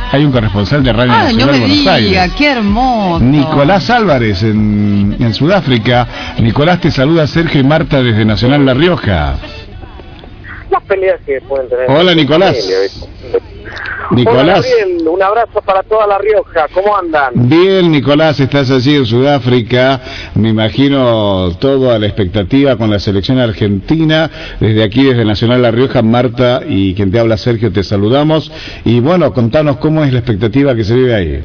Hay un corresponsal de Radio Nacional no me Buenos diga, Aires. qué hermoso. Nicolás Álvarez en Sudáfrica. Nicolás, te saluda Sergio y Marta desde Nacional La Rioja. Las peleas que pueden tener. Hola, Nicolás. Nicolás. Hola, Gabriel, un abrazo para toda La Rioja, ¿cómo andan? Bien, Nicolás, estás allí en Sudáfrica, me imagino todo a la expectativa con la selección argentina. Desde aquí, desde Nacional La Rioja, Marta y quien te habla, Sergio, te saludamos. Y bueno, contanos cómo es la expectativa que se vive ahí.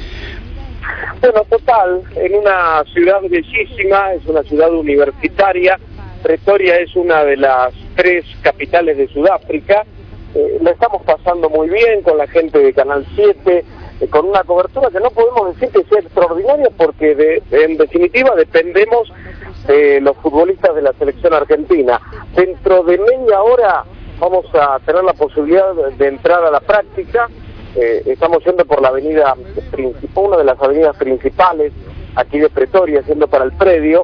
Bueno, total, en una ciudad bellísima, es una ciudad universitaria. Pretoria es una de las 3 capitales de Sudáfrica. La estamos pasando muy bien con la gente de Canal 7, con una cobertura que no podemos decir que sea extraordinaria porque en definitiva dependemos de los futbolistas de la selección argentina. Dentro de media hora vamos a tener la posibilidad de entrar a la práctica. Estamos yendo por la avenida principal, una de las avenidas principales aquí de Pretoria, yendo para el predio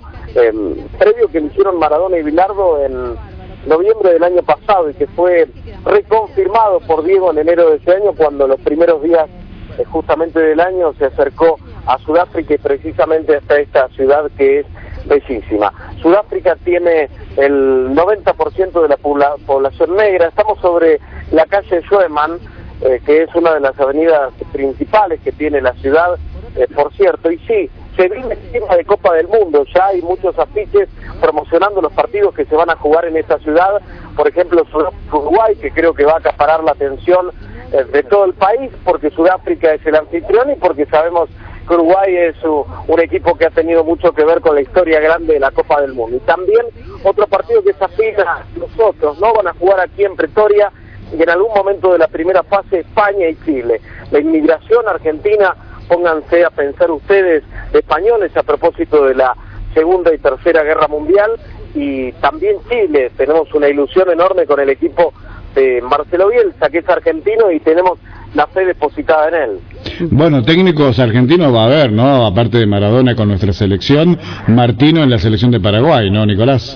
que le hicieron Maradona y Bilardo en noviembre del año pasado y que fue reconfirmado por Diego en enero de ese año, cuando los primeros días justamente del año se acercó a Sudáfrica y precisamente hasta esta ciudad que es bellísima. Sudáfrica tiene el 90% de la población negra. Estamos sobre la calle Schoeman, que es una de las avenidas principales que tiene la ciudad, por cierto, y sí, se vive encima de Copa del Mundo. Ya hay muchos afiches promocionando los partidos que se van a jugar en esta ciudad. Por ejemplo, Uruguay, que creo que va a acaparar la atención de todo el país, porque Sudáfrica es el anfitrión y porque sabemos que Uruguay es un equipo que ha tenido mucho que ver con la historia grande de la Copa del Mundo. Y también otro partido que se afina a nosotros, ¿no? Van a jugar aquí en Pretoria y en algún momento de la primera fase España y Chile. La inmigración argentina, pónganse a pensar ustedes, de españoles a propósito de la Segunda y Tercera Guerra Mundial, y también Chile. Tenemos una ilusión enorme con el equipo de Marcelo Bielsa, que es argentino, y tenemos la fe depositada en él. Bueno, técnicos argentinos va a haber, ¿no? Aparte de Maradona con nuestra selección, Martino en la selección de Paraguay, ¿no, Nicolás?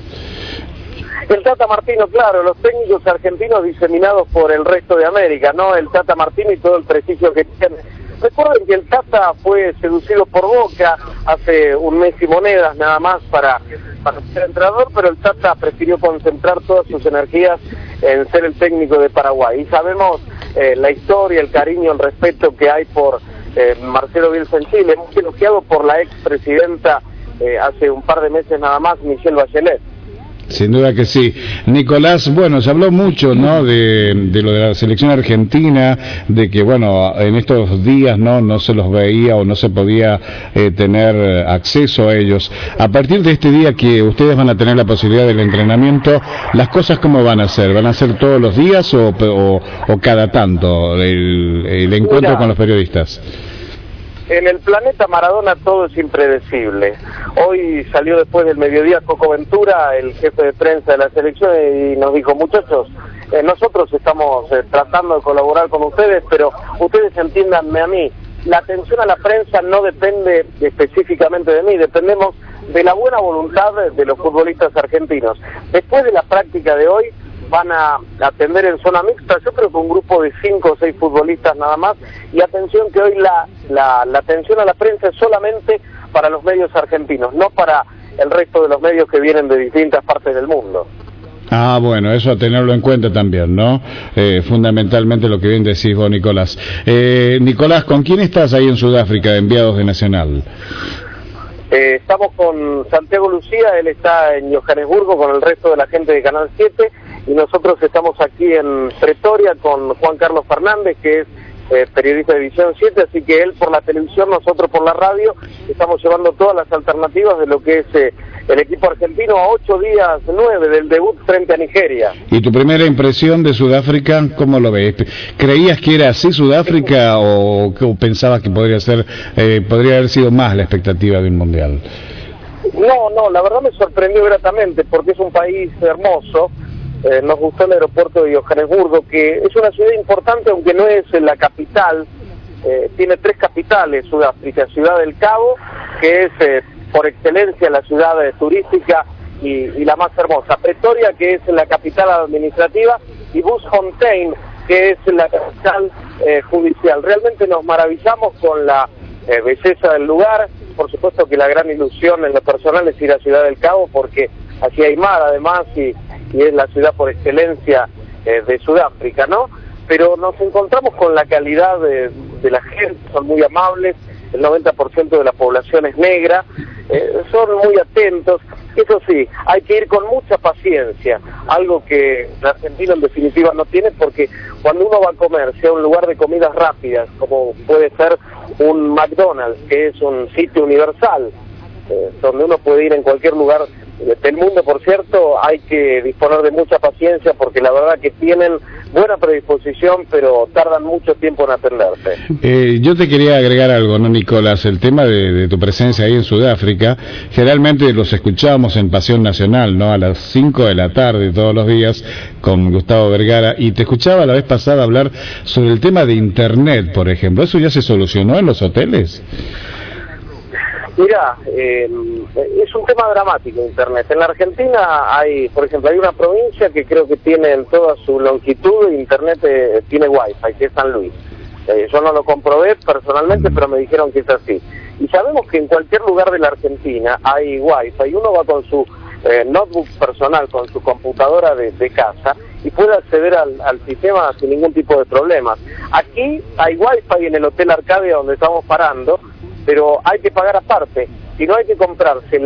El Tata Martino, claro, los técnicos argentinos diseminados por el resto de América, ¿no? El Tata Martino y todo el prestigio que tiene. Recuerden que el Tata fue seducido por Boca hace un mes y monedas nada más para ser entrenador, pero el Tata prefirió concentrar todas sus energías en ser el técnico de Paraguay. Y sabemos la historia, el cariño, el respeto que hay por Marcelo Bielsa en Chile, muy elogiado por la expresidenta hace un par de meses nada más, Michelle Bachelet. Sin duda que sí. Nicolás, bueno, se habló mucho, ¿no?, de lo de la selección argentina, de que, bueno, en estos días no se los veía o no se podía tener acceso a ellos. A partir de este día que ustedes van a tener la posibilidad del entrenamiento, ¿las cosas cómo van a ser? ¿Van a ser todos los días o cada tanto el encuentro con los periodistas? En el planeta Maradona todo es impredecible. Hoy salió después del mediodía Coco Ventura, el jefe de prensa de la selección, y nos dijo: muchachos, nosotros estamos tratando de colaborar con ustedes, pero ustedes entiéndanme a mí, la atención a la prensa no depende específicamente de mí, dependemos de la buena voluntad de los futbolistas argentinos. Después de la práctica de hoy van a atender en zona mixta, yo creo que un grupo de 5 o 6 futbolistas nada más, y atención que hoy la atención a la prensa es solamente para los medios argentinos, no para el resto de los medios que vienen de distintas partes del mundo. Ah, bueno, eso a tenerlo en cuenta también, ¿no? Fundamentalmente lo que bien decís vos, Nicolás. Nicolás, ¿con quién estás ahí en Sudáfrica de enviados de Nacional? Estamos con Santiago Lucía, él está en Johannesburgo con el resto de la gente de Canal 7, y nosotros estamos aquí en Pretoria con Juan Carlos Fernández, que es periodista de Visión 7, así que él por la televisión, nosotros por la radio, estamos llevando todas las alternativas de lo que es el equipo argentino a 8 días 9 del debut frente a Nigeria. ¿Y tu primera impresión de Sudáfrica, cómo lo ves? ¿Creías que era así Sudáfrica o pensabas que podría haber sido más la expectativa de un mundial? No, la verdad me sorprendió gratamente porque es un país hermoso. Nos gustó el aeropuerto de Johannesburgo, que es una ciudad importante, aunque no es la capital. Tiene 3 capitales Sudáfrica: Ciudad del Cabo, que es por excelencia la ciudad turística y la más hermosa; Pretoria, que es la capital administrativa; y Bloemfontein, que es la capital judicial. Realmente nos maravillamos con la belleza del lugar. Por supuesto que la gran ilusión en lo personal es ir a Ciudad del Cabo, porque aquí hay mar además y es la ciudad por excelencia de Sudáfrica, ¿no? Pero nos encontramos con la calidad de la gente, son muy amables, el 90% de la población es negra, son muy atentos. Eso sí, hay que ir con mucha paciencia, algo que el argentino en definitiva no tiene, porque cuando uno va a comer, sea un lugar de comidas rápidas, como puede ser un McDonald's, que es un sitio universal, donde uno puede ir en cualquier lugar del mundo, por cierto, hay que disponer de mucha paciencia, porque la verdad que tienen buena predisposición, pero tardan mucho tiempo en atenderse. Yo te quería agregar algo, ¿no, Nicolás? El tema de tu presencia ahí en Sudáfrica, generalmente los escuchamos en Pasión Nacional, ¿no? A las 5 de la tarde todos los días con Gustavo Vergara, y te escuchaba la vez pasada hablar sobre el tema de Internet, por ejemplo. ¿Eso ya se solucionó en los hoteles? Mira, es un tema dramático Internet. En la Argentina hay, por ejemplo, hay una provincia que creo que tiene en toda su longitud Internet, tiene Wi-Fi, que es San Luis. Yo no lo comprobé personalmente, pero me dijeron que es así. Y sabemos que en cualquier lugar de la Argentina hay Wi-Fi, y uno va con su notebook personal, con su computadora de casa, y puede acceder al sistema sin ningún tipo de problemas. Aquí hay Wi-Fi en el Hotel Arcadia donde estamos parando, pero hay que pagar aparte, y no hay que comprarse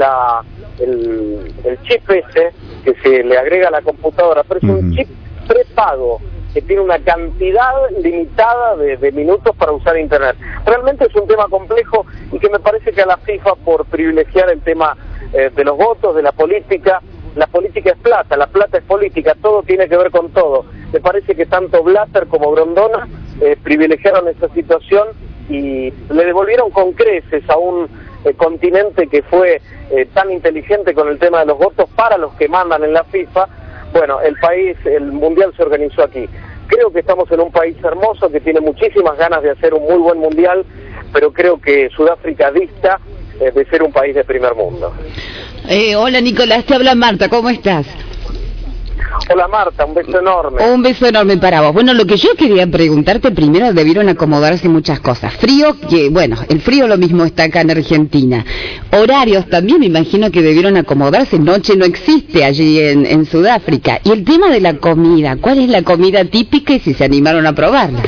el chip ese que se le agrega a la computadora, pero es un chip prepago que tiene una cantidad limitada de minutos para usar Internet. Realmente es un tema complejo, y que me parece que a la FIFA, por privilegiar el tema de los votos, de la política es plata, la plata es política, todo tiene que ver con todo. Me parece que tanto Blatter como Grondona privilegiaron esa situación y le devolvieron con creces a un continente que fue tan inteligente con el tema de los votos para los que mandan en la FIFA. Bueno, el Mundial se organizó aquí. Creo que estamos en un país hermoso que tiene muchísimas ganas de hacer un muy buen Mundial, pero creo que Sudáfrica dista de ser un país de primer mundo. Hola Nicolás, te habla Marta, ¿cómo estás? Hola Marta, un beso enorme. Un beso enorme para vos. Bueno, lo que yo quería preguntarte, primero debieron acomodarse muchas cosas. Frío, que bueno, el frío lo mismo está acá en Argentina. Horarios también me imagino que debieron acomodarse. Noche no existe allí en Sudáfrica. Y el tema de la comida, ¿cuál es la comida típica y si se animaron a probarla?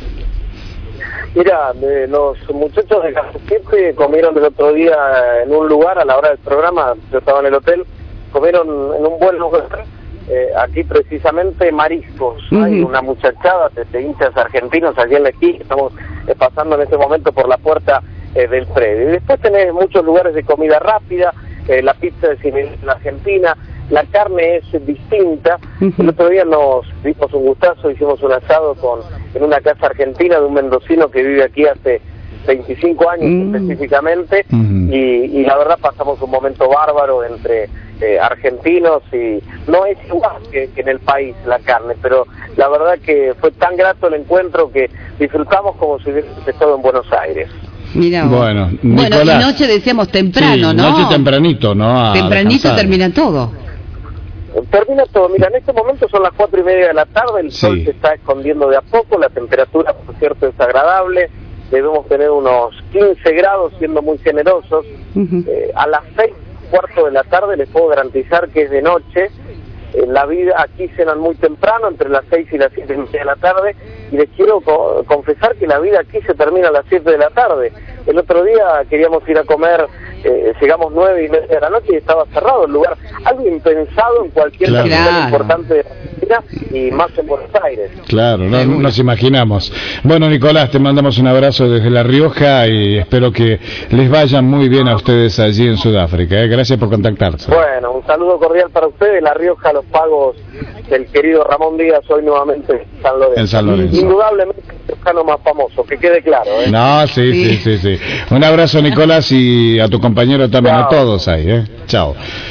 Mira, los muchachos de Café 7 comieron el otro día en un lugar a la hora del programa, yo estaba en el hotel, comieron en un buen lugar. Aquí precisamente mariscos. Hay una muchachada de hinchas argentinos allí en la esquina, estamos pasando en este momento por la puerta del predio. Y después tenés muchos lugares de comida rápida, la pizza es en la Argentina, la carne es distinta. El otro día nos dimos un gustazo, hicimos un asado en una casa argentina de un mendocino que vive aquí hace 25 años específicamente, y la verdad pasamos un momento bárbaro entre argentinos, y no es igual que en el país la carne, pero la verdad que fue tan grato el encuentro que disfrutamos como si hubiese estado en Buenos Aires. Mira, bueno, y noche decíamos temprano, sí, ¿no? Noche tempranito, ¿no? Tempranito termina todo. Termina todo. Mira, en este momento son las 4:30 de la tarde, el sol se está escondiendo de a poco, la temperatura, por cierto, es agradable, debemos tener unos 15 grados, siendo muy generosos. A las 6:15 de la tarde les puedo garantizar que es de noche. La vida aquí cenan muy temprano, entre las 6 y las 7:30 de la tarde, y les quiero confesar que la vida aquí se termina a las 7 de la tarde. El otro día queríamos ir a comer, llegamos 9:30 de la noche y estaba cerrado el lugar. Algo impensado en cualquier capital importante de Argentina, y más en Buenos Aires. Claro, no nos imaginamos. Bueno, Nicolás, te mandamos un abrazo desde La Rioja y espero que les vaya muy bien a ustedes allí en Sudáfrica. Gracias por contactarse. Bueno, un saludo cordial para ustedes. La Rioja, los pagos del querido Ramón Díaz, hoy nuevamente en San Lorenzo. Indudablemente el riojano más famoso, que quede claro. No, sí. Un abrazo, Nicolás, y a tu compañero también. Chao. A todos ahí. Chao.